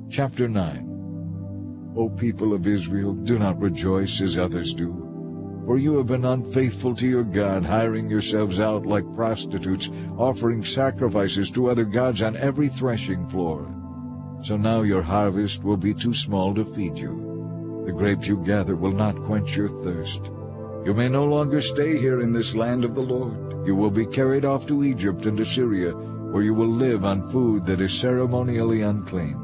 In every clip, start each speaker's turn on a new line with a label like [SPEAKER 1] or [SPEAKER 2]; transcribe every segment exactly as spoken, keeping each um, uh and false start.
[SPEAKER 1] Chapter nine. O people of Israel, do not rejoice as others do, for you have been unfaithful to your God, hiring yourselves out like prostitutes, offering sacrifices to other gods on every threshing floor. So now your harvest will be too small to feed you. The grapes you gather will not quench your thirst. You may no longer stay here in this land of the Lord. You will be carried off to Egypt and Assyria, where you will live on food that is ceremonially unclean.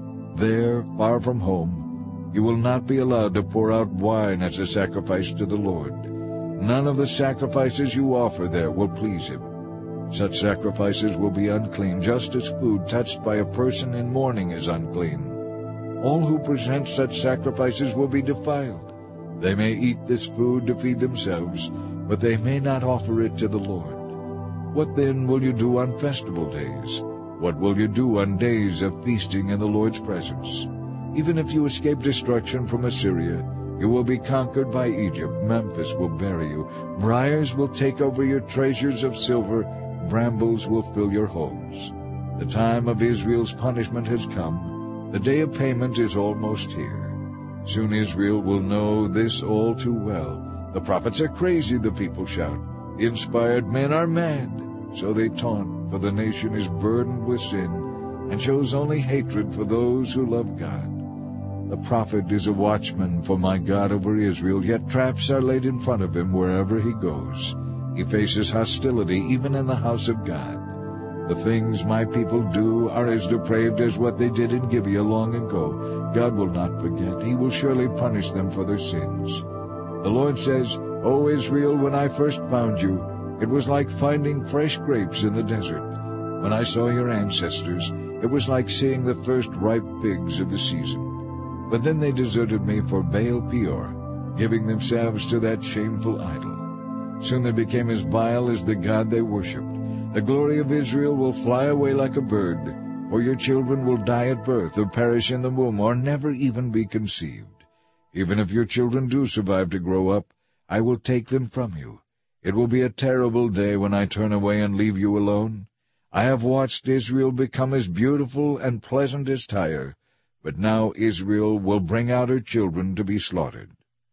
[SPEAKER 1] There, far from home, you will not be allowed to pour out wine as a sacrifice to the Lord. None of the sacrifices you offer there will please him. Such sacrifices will be unclean, just as food touched by a person in mourning is unclean. All who present such sacrifices will be defiled. They may eat this food to feed themselves, but they may not offer it to the Lord. What then will you do on festival days? What will you do on days of feasting in the Lord's presence? Even if you escape destruction from Assyria, you will be conquered by Egypt. Memphis will bury you. Briars will take over your treasures of silver. Brambles will fill your homes. The time of Israel's punishment has come. The day of payment is almost here. Soon Israel will know this all too well. The prophets are crazy, the people shout. The inspired men are mad. So they taunt, for the nation is burdened with sin, and shows only hatred for those who love God. The prophet is a watchman for my God over Israel, yet traps are laid in front of him wherever he goes. He faces hostility even in the house of God. The things my people do are as depraved as what they did in Gibeah long ago. God will not forget. He will surely punish them for their sins. The Lord says, O Israel, when I first found you, it was like finding fresh grapes in the desert. When I saw your ancestors, it was like seeing the first ripe figs of the season. But then they deserted me for Baal Peor, giving themselves to that shameful idol. Soon they became as vile as the god they worshipped. The glory of Israel will fly away like a bird, or your children will die at birth, or perish in the womb, or never even be conceived. Even if your children do survive to grow up, I will take them from you. It will be a terrible day when I turn away and leave you alone. I have watched Israel become as beautiful and pleasant as Tyre, but now Israel will bring out her children to be slaughtered.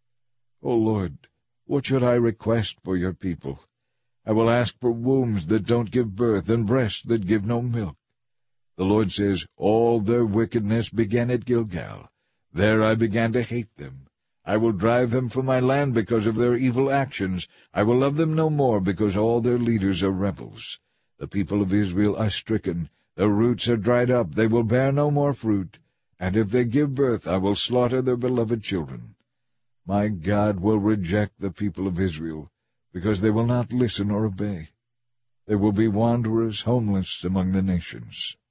[SPEAKER 1] O Lord, what should I request for your people? I will ask for wombs that don't give birth and breasts that give no milk. The Lord says, all their wickedness began at Gilgal. There I began to hate them. I will drive them from my land because of their evil actions. I will love them no more because all their leaders are rebels. The people of Israel are stricken. Their roots are dried up. They will bear no more fruit. And if they give birth, I will slaughter their beloved children. My God will reject the people of Israel because they will not listen or obey. They will be wanderers, homeless among the nations.